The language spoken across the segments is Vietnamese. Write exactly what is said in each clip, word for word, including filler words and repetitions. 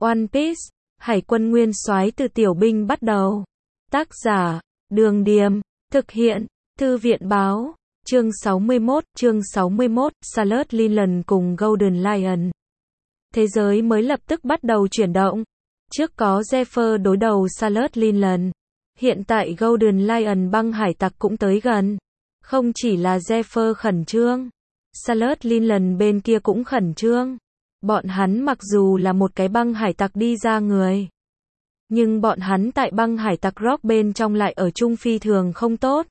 One Piece, Hải quân nguyên soái từ tiểu binh bắt đầu. Tác giả, Đường Điềm, thực hiện, Thư viện Báo, chương sáu mươi mốt, chương sáu mươi mốt, Charlotte Linland cùng Golden Lion. Thế giới mới lập tức bắt đầu chuyển động. Trước có Zephyr đối đầu Charlotte Linland. Hiện tại Golden Lion băng hải tặc cũng tới gần. Không chỉ là Zephyr khẩn trương, Charlotte Linland bên kia cũng khẩn trương. Bọn hắn mặc dù là một cái băng hải tặc đi ra người, nhưng bọn hắn tại băng hải tặc Rock bên trong lại ở chung phi thường không tốt.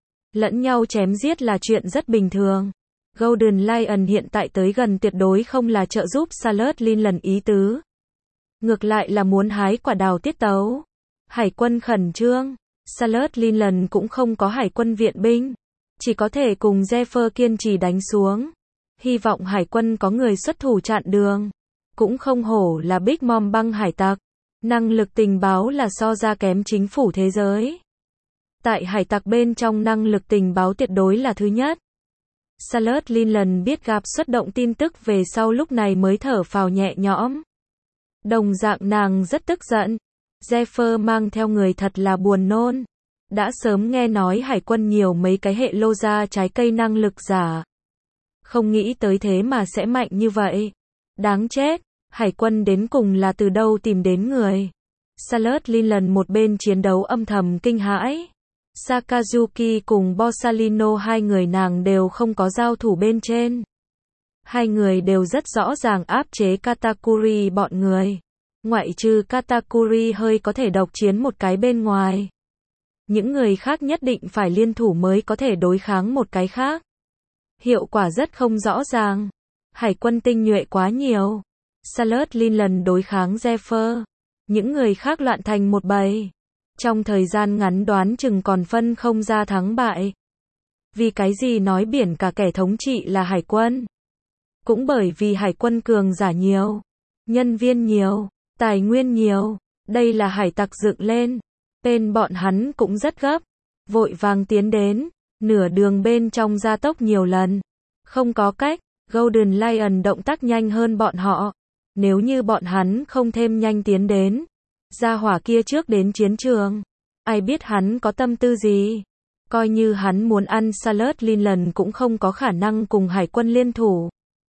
Lẫn nhau chém giết là chuyện rất bình thường. Golden Lion hiện tại tới gần tuyệt đối không là trợ giúp Charlotte Linland ý tứ. Ngược lại là muốn hái quả đào tiết tấu. Hải quân khẩn trương, Charlotte Linland cũng không có hải quân viện binh, chỉ có thể cùng Zephyr kiên trì đánh xuống. Hy vọng hải quân có người xuất thủ chặn đường. Cũng không hổ là Big Mom băng hải tặc. Năng lực tình báo là so ra kém chính phủ thế giới. Tại hải tặc bên trong năng lực tình báo tuyệt đối là thứ nhất. Charlotte Linland biết gặp xuất động tin tức về sau lúc này mới thở phào nhẹ nhõm. Đồng dạng nàng rất tức giận. Zephyr mang theo người thật là buồn nôn. Đã sớm nghe nói hải quân nhiều mấy cái hệ lô ra trái cây năng lực giả. Không nghĩ tới thế mà sẽ mạnh như vậy. Đáng chết, hải quân đến cùng là từ đâu tìm đến người. Charlotte Linland một bên chiến đấu âm thầm kinh hãi. Sakazuki cùng Borsalino hai người nàng đều không có giao thủ bên trên. Hai người đều rất rõ ràng áp chế Katakuri bọn người. Ngoại trừ Katakuri hơi có thể độc chiến một cái bên ngoài. Những người khác nhất định phải liên thủ mới có thể đối kháng một cái khác. Hiệu quả rất không rõ ràng. Hải quân tinh nhuệ quá nhiều. Charlotte Linland đối kháng Zephyr. Những người khác loạn thành một bầy. Trong thời gian ngắn đoán chừng còn phân không ra thắng bại. Vì cái gì nói biển cả kẻ thống trị là hải quân? Cũng bởi vì hải quân cường giả nhiều, nhân viên nhiều, tài nguyên nhiều. Đây là hải tặc dựng lên. Bên bọn hắn cũng rất gấp. Vội vàng tiến đến. Nửa đường bên trong gia tốc nhiều lần. Không có cách, Golden Lion động tác nhanh hơn bọn họ. Nếu như bọn hắn không thêm nhanh tiến đến, gia hỏa kia trước đến chiến trường, ai biết hắn có tâm tư gì. Coi như hắn muốn ăn Charlotte Linland cũng không có khả năng cùng hải quân liên thủ.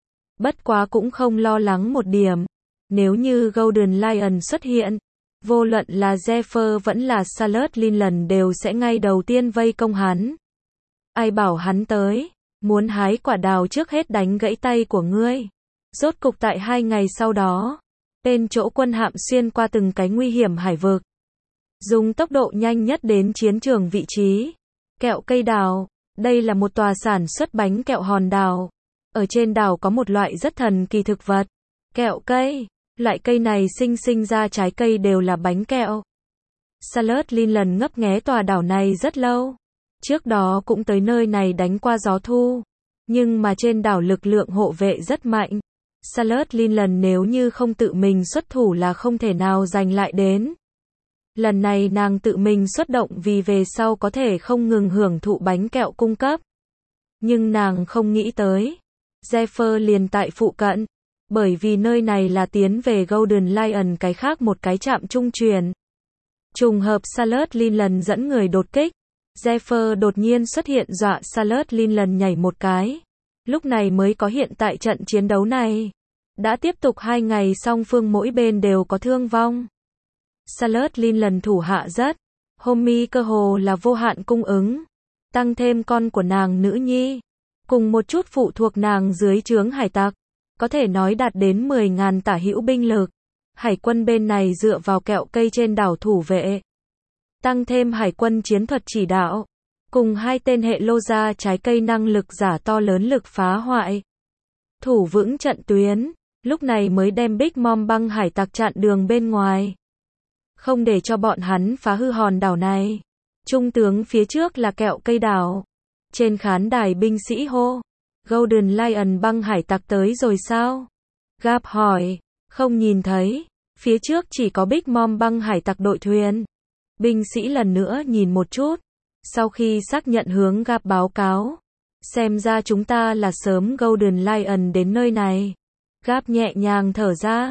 Bất quá cũng không lo lắng một điểm. Nếu như Golden Lion xuất hiện, vô luận là Zephyr vẫn là Charlotte Linland đều sẽ ngay đầu tiên vây công hắn. Ai bảo hắn tới, muốn hái quả đào trước hết đánh gãy tay của ngươi. Rốt cục tại hai ngày sau đó, bên chỗ quân hạm xuyên qua từng cái nguy hiểm hải vực. Dùng tốc độ nhanh nhất đến chiến trường vị trí. Kẹo cây đào, đây là một tòa sản xuất bánh kẹo hòn đào. Ở trên đảo có một loại rất thần kỳ thực vật. Kẹo cây, loại cây này sinh sinh ra trái cây đều là bánh kẹo. Charlotte Linland ngấp nghé tòa đảo này rất lâu. Trước đó cũng tới nơi này đánh qua gió thu. Nhưng mà trên đảo lực lượng hộ vệ rất mạnh. Charlotte Linland nếu như không tự mình xuất thủ là không thể nào giành lại đến. Lần này nàng tự mình xuất động vì về sau có thể không ngừng hưởng thụ bánh kẹo cung cấp. Nhưng nàng không nghĩ tới. Zephyr liền tại phụ cận. Bởi vì nơi này là tiến về Golden Lion cái khác một cái trạm trung truyền. Trùng hợp Charlotte Linland dẫn người đột kích. Zephyr đột nhiên xuất hiện dọa Charlotte Linland nhảy một cái. Lúc này mới có hiện tại trận chiến đấu này. Đã tiếp tục hai ngày song phương mỗi bên đều có thương vong. Charlotte Linland thủ hạ rất. Homie cơ hồ là vô hạn cung ứng. Tăng thêm con của nàng nữ nhi. Cùng một chút phụ thuộc nàng dưới trướng hải tặc. Có thể nói đạt đến mười ngàn tả hữu binh lực. Hải quân bên này dựa vào kẹo cây trên đảo thủ vệ. Tăng thêm hải quân chiến thuật chỉ đạo. Cùng hai tên hệ lô ra trái cây năng lực giả to lớn lực phá hoại. Thủ vững trận tuyến. Lúc này mới đem Big Mom băng hải tặc chặn đường bên ngoài. Không để cho bọn hắn phá hư hòn đảo này. Trung tướng phía trước là kẹo cây đảo. Trên khán đài binh sĩ hô. Golden Lion băng hải tặc tới rồi sao? Gap hỏi. Không nhìn thấy. Phía trước chỉ có Big Mom băng hải tặc đội thuyền. Binh sĩ lần nữa nhìn một chút. Sau khi xác nhận hướng Gap báo cáo. Xem ra chúng ta là sớm Golden Lion đến nơi này. Gap nhẹ nhàng thở ra.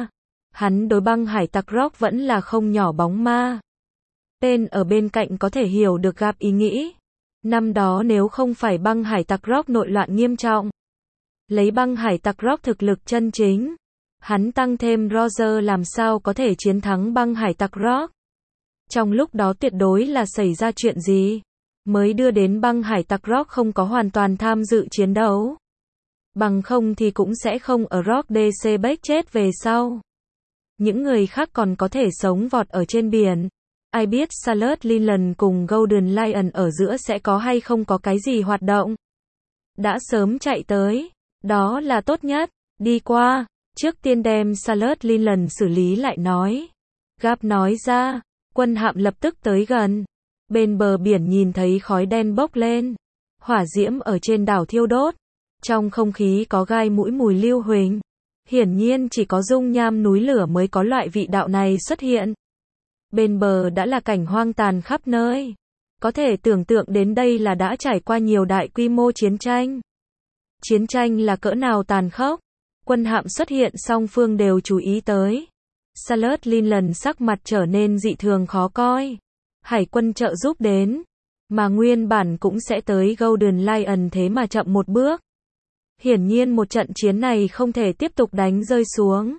Hắn đối băng hải tặc Rock vẫn là không nhỏ bóng ma. Tên ở bên cạnh có thể hiểu được Gap ý nghĩ. Năm đó nếu không phải băng hải tặc Rock nội loạn nghiêm trọng, lấy băng hải tặc Rock thực lực chân chính, hắn tăng thêm Roger làm sao có thể chiến thắng băng hải tặc Rock. Trong lúc đó tuyệt đối là xảy ra chuyện gì, mới đưa đến băng hải tặc Rock không có hoàn toàn tham dự chiến đấu. Bằng không thì cũng sẽ không ở Rock đê xê Beck chết về sau. Những người khác còn có thể sống vọt ở trên biển. Ai biết Charlotte Linland cùng Golden Lion ở giữa sẽ có hay không có cái gì hoạt động. Đã sớm chạy tới. Đó là tốt nhất. Đi qua. Trước tiên đem Charlotte Linland xử lý lại nói. Gap nói ra. Quân hạm lập tức tới gần. Bên bờ biển nhìn thấy khói đen bốc lên. Hỏa diễm ở trên đảo thiêu đốt. Trong không khí có gai mũi mùi lưu huỳnh. Hiển nhiên chỉ có dung nham núi lửa mới có loại vị đạo này xuất hiện. Bên bờ đã là cảnh hoang tàn khắp nơi. Có thể tưởng tượng đến đây là đã trải qua nhiều đại quy mô chiến tranh. Chiến tranh là cỡ nào tàn khốc. Quân hạm xuất hiện song phương đều chú ý tới. Charlotte Linland sắc mặt trở nên dị thường khó coi. Hải quân trợ giúp đến. Mà nguyên bản cũng sẽ tới Golden Lion thế mà chậm một bước. Hiển nhiên một trận chiến này không thể tiếp tục đánh rơi xuống.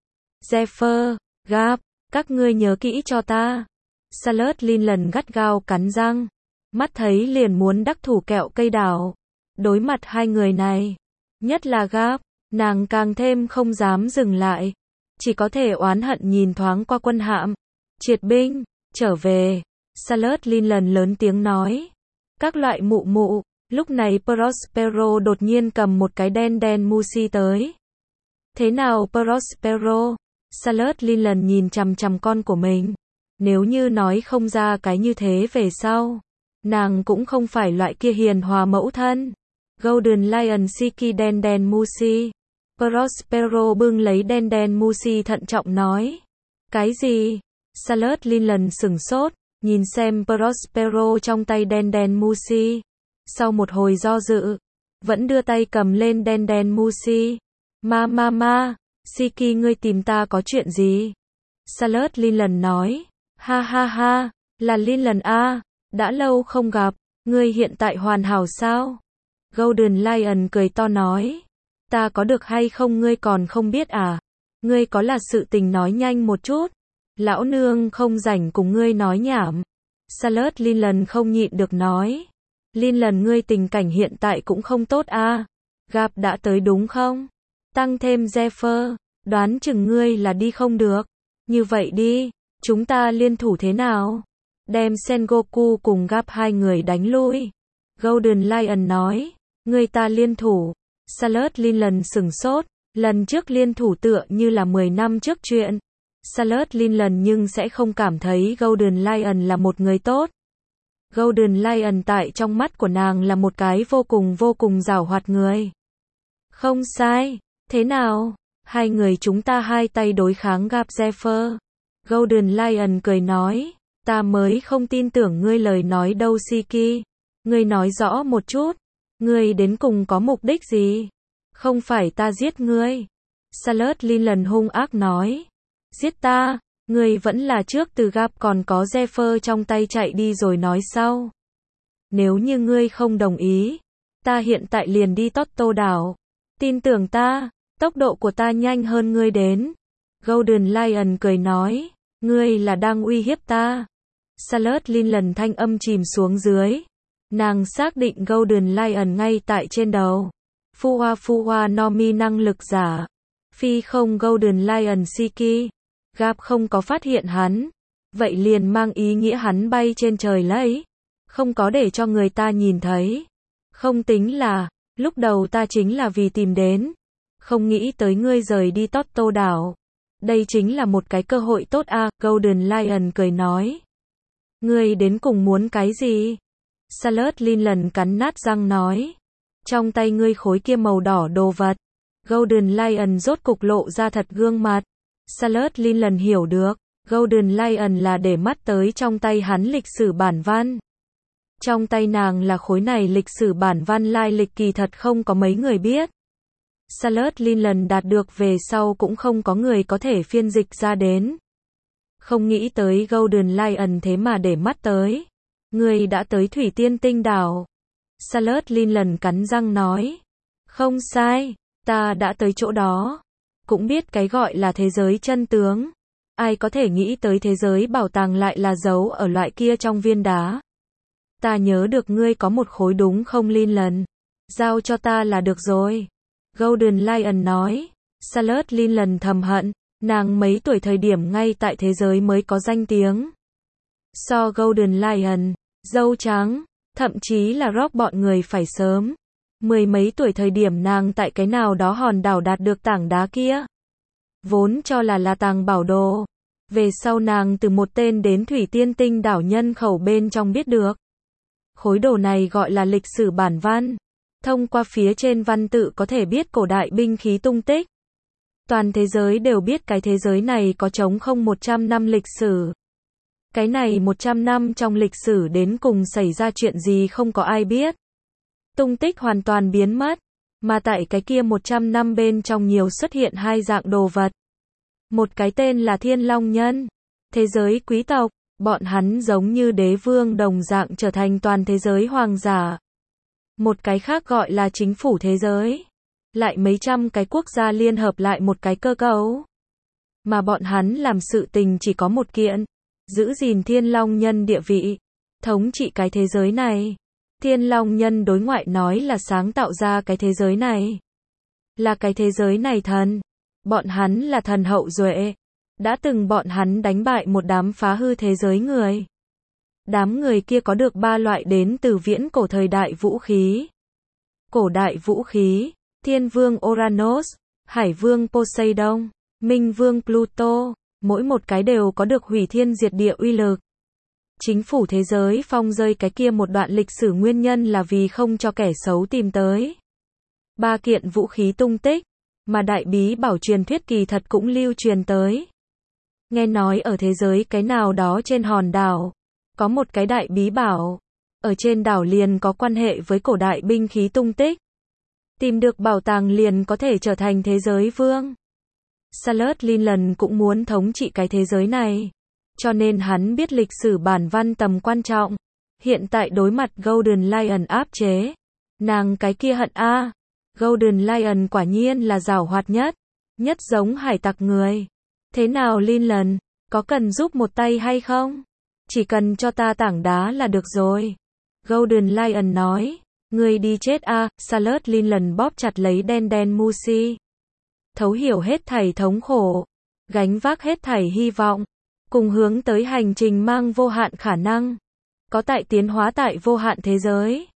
Zephyr, Gap, các ngươi nhớ kỹ cho ta. Charlotte Linland gắt gao cắn răng. Mắt thấy liền muốn đắc thủ kẹo cây đảo. Đối mặt hai người này. Nhất là Gap, nàng càng thêm không dám dừng lại. Chỉ có thể oán hận nhìn thoáng qua quân hạm. Triệt binh, trở về. Charlotte Linland lớn tiếng nói. Các loại mụ mụ. Lúc này Prospero đột nhiên cầm một cái đen đen Musi tới. Thế nào Prospero? Charlotte Linland nhìn chằm chằm con của mình. Nếu như nói không ra cái như thế về sau, nàng cũng không phải loại kia hiền hòa mẫu thân. Golden Lion Siki đen đen Musi. Prospero bưng lấy đen đen Musi thận trọng nói. Cái gì? Charlotte Linland sửng sốt, nhìn xem Prospero trong tay đen đen Musi. Sau một hồi do dự, vẫn đưa tay cầm lên đen đen Musi. Ma ma ma, Siki ngươi tìm ta có chuyện gì? Charlotte Linland nói. Ha ha ha, là Linland a, đã lâu không gặp, ngươi hiện tại hoàn hảo sao? Golden Lion cười to nói. Ta có được hay không ngươi còn không biết à? Ngươi có là sự tình nói nhanh một chút. Lão nương không rảnh cùng ngươi nói nhảm. Charlotte Linland không nhịn được nói. Linland ngươi tình cảnh hiện tại cũng không tốt a. Gap đã tới đúng không? Tăng thêm Zephyr, đoán chừng ngươi là đi không được. Như vậy đi, chúng ta liên thủ thế nào? Đem Sengoku cùng Gap hai người đánh lui. Golden Lion nói, ngươi ta liên thủ. Charlotte Linland sửng sốt, lần trước liên thủ tựa như là mười năm trước chuyện. Charlotte Linland nhưng sẽ không cảm thấy Golden Lion là một người tốt. Golden Lion tại trong mắt của nàng là một cái vô cùng vô cùng giàu hoạt người. Không sai, thế nào? Hai người chúng ta hai tay đối kháng Gap Zephyr. Golden Lion cười nói, ta mới không tin tưởng ngươi lời nói đâu Siki. Ngươi nói rõ một chút, ngươi đến cùng có mục đích gì? Không phải ta giết ngươi. Charlotte Linland hung ác nói. Giết ta? Ngươi vẫn là trước từ Gap còn có Zephyr trong tay chạy đi rồi nói sau. Nếu như ngươi không đồng ý, ta hiện tại liền đi Totto đảo. Tin tưởng ta, tốc độ của ta nhanh hơn ngươi đến. Golden Lion cười nói, ngươi là đang uy hiếp ta. Charlotte Linland thanh âm chìm xuống dưới. Nàng xác định Golden Lion ngay tại trên đầu. Fuwa Fuwa Nomi năng lực giả. Phi không Golden Lion Siki. Gap không có phát hiện hắn. Vậy liền mang ý nghĩa hắn bay trên trời lấy. Không có để cho người ta nhìn thấy. Không tính là, lúc đầu ta chính là vì tìm đến. Không nghĩ tới ngươi rời đi Totto đảo. Đây chính là một cái cơ hội tốt a. Golden Lion cười nói. Ngươi đến cùng muốn cái gì? Charlotte Linland cắn nát răng nói. Trong tay ngươi khối kia màu đỏ đồ vật. Golden Lion rốt cục lộ ra thật gương mặt. Charlotte Linland hiểu được. Golden Lion là để mắt tới trong tay hắn lịch sử bản văn. Trong tay nàng là khối này lịch sử bản văn lai lịch kỳ thật không có mấy người biết. Charles Linland đạt được về sau cũng không có người có thể phiên dịch ra đến. Không nghĩ tới Golden Lion thế mà để mắt tới. Ngươi đã tới Thủy Tiên Tinh đảo. Charles Linland cắn răng nói. Không sai, ta đã tới chỗ đó. Cũng biết cái gọi là thế giới chân tướng. Ai có thể nghĩ tới thế giới bảo tàng lại là giấu ở loại kia trong viên đá. Ta nhớ được ngươi có một khối đúng không Linland? Giao cho ta là được rồi. Golden Lion nói. Charles Linland thầm hận. Nàng mấy tuổi thời điểm ngay tại thế giới mới có danh tiếng. So Golden Lion, dâu trắng, thậm chí là Rock bọn người phải sớm. Mười mấy tuổi thời điểm nàng tại cái nào đó hòn đảo đạt được tảng đá kia. Vốn cho là là tàng bảo đồ. Về sau nàng từ một tên đến Thủy Tiên Tinh đảo nhân khẩu bên trong biết được. Khối đồ này gọi là lịch sử bản văn. Thông qua phía trên văn tự có thể biết cổ đại binh khí tung tích. Toàn thế giới đều biết cái thế giới này có trống không một trăm năm lịch sử. Cái này một trăm năm trong lịch sử đến cùng xảy ra chuyện gì không có ai biết. Tung tích hoàn toàn biến mất. Mà tại cái kia một trăm năm bên trong nhiều xuất hiện hai dạng đồ vật. Một cái tên là Thiên Long Nhân. Thế giới quý tộc. Bọn hắn giống như đế vương đồng dạng trở thành toàn thế giới hoàng giả. Một cái khác gọi là chính phủ thế giới. Lại mấy trăm cái quốc gia liên hợp lại một cái cơ cấu. Mà bọn hắn làm sự tình chỉ có một kiện. Giữ gìn Thiên Long Nhân địa vị. Thống trị cái thế giới này. Thiên Long Nhân đối ngoại nói là sáng tạo ra cái thế giới này. Là cái thế giới này thần. Bọn hắn là thần hậu duệ. Đã từng bọn hắn đánh bại một đám phá hư thế giới người. Đám người kia có được ba loại đến từ viễn cổ thời đại vũ khí. Cổ đại vũ khí. Thiên vương Uranus, Hải vương Poseidon, Minh vương Pluto, mỗi một cái đều có được hủy thiên diệt địa uy lực. Chính phủ thế giới phong rơi cái kia một đoạn lịch sử nguyên nhân là vì không cho kẻ xấu tìm tới. Ba kiện vũ khí tung tích, mà đại bí bảo truyền thuyết kỳ thật cũng lưu truyền tới. Nghe nói ở thế giới cái nào đó trên hòn đảo, có một cái đại bí bảo, ở trên đảo liền có quan hệ với cổ đại binh khí tung tích. Tìm được bảo tàng liền có thể trở thành thế giới vương. Charles Linland cũng muốn thống trị cái thế giới này. Cho nên hắn biết lịch sử bản văn tầm quan trọng. Hiện tại đối mặt Golden Lion áp chế. Nàng cái kia hận a. À. Golden Lion quả nhiên là giàu hoạt nhất. Nhất giống hải tặc người. Thế nào Linland, có cần giúp một tay hay không? Chỉ cần cho ta tảng đá là được rồi. Golden Lion nói. Ngươi đi chết a. À. Charles Linland bóp chặt lấy đen đen Musi. Thấu hiểu hết thảy thống khổ. Gánh vác hết thảy hy vọng. Cùng hướng tới hành trình mang vô hạn khả năng. Có tại tiến hóa tại vô hạn thế giới.